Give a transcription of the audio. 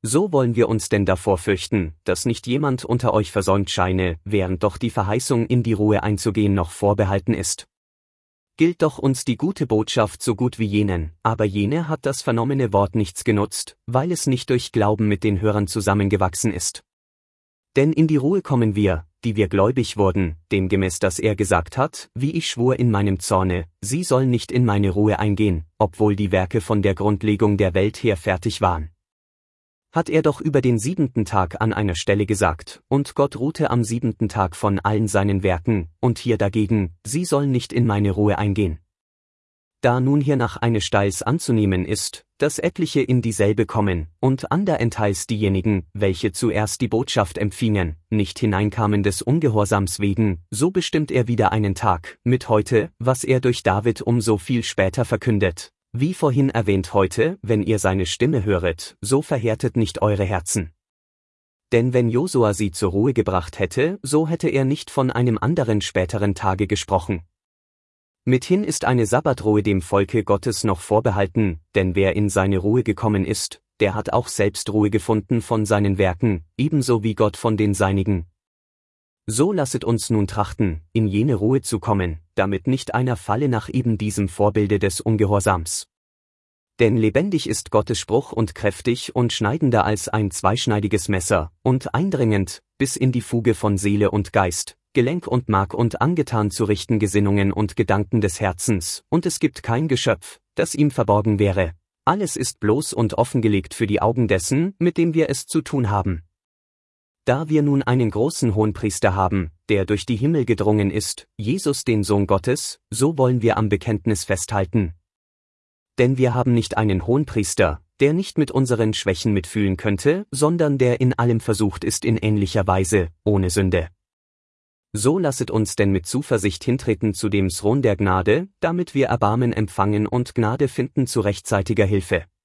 So wollen wir uns denn davor fürchten, dass nicht jemand unter euch versäumt scheine, während doch die Verheißung in die Ruhe einzugehen noch vorbehalten ist. Gilt doch uns die gute Botschaft so gut wie jenen, aber jene hat das vernommene Wort nichts genutzt, weil es nicht durch Glauben mit den Hörern zusammengewachsen ist. Denn in die Ruhe kommen wir, die wir gläubig wurden, demgemäß dass er gesagt hat, wie ich schwur in meinem Zorne, sie sollen nicht in meine Ruhe eingehen, obwohl die Werke von der Grundlegung der Welt her fertig waren. Hat er doch über den 7. Tag an einer Stelle gesagt, und Gott ruhte am 7. Tag von allen seinen Werken, und hier dagegen, sie sollen nicht in meine Ruhe eingehen. Da nun hiernach eine Steils anzunehmen ist, dass etliche in dieselbe kommen, und anderenteils diejenigen, welche zuerst die Botschaft empfingen, nicht hineinkamen des Ungehorsams wegen, so bestimmt er wieder einen Tag, mit heute, was er durch David umso viel später verkündet. Wie vorhin erwähnt heute, wenn ihr seine Stimme höret, so verhärtet nicht eure Herzen. Denn wenn Josua sie zur Ruhe gebracht hätte, so hätte er nicht von einem anderen späteren Tage gesprochen. Mithin ist eine Sabbatruhe dem Volke Gottes noch vorbehalten, denn wer in seine Ruhe gekommen ist, der hat auch selbst Ruhe gefunden von seinen Werken, ebenso wie Gott von den seinigen. So lasset uns nun trachten, in jene Ruhe zu kommen, damit nicht einer falle nach eben diesem Vorbilde des Ungehorsams. Denn lebendig ist Gottes Spruch und kräftig und schneidender als ein zweischneidiges Messer, und eindringend, bis in die Fuge von Seele und Geist, Gelenk und Mark und angetan zu richten Gesinnungen und Gedanken des Herzens, und es gibt kein Geschöpf, das ihm verborgen wäre. Alles ist bloß und offengelegt für die Augen dessen, mit dem wir es zu tun haben. Da wir nun einen großen Hohenpriester haben, der durch die Himmel gedrungen ist, Jesus den Sohn Gottes, so wollen wir am Bekenntnis festhalten. Denn wir haben nicht einen Hohenpriester, der nicht mit unseren Schwächen mitfühlen könnte, sondern der in allem versucht ist in ähnlicher Weise, ohne Sünde. So lasset uns denn mit Zuversicht hintreten zu dem Thron der Gnade, damit wir Erbarmen empfangen und Gnade finden zu rechtzeitiger Hilfe.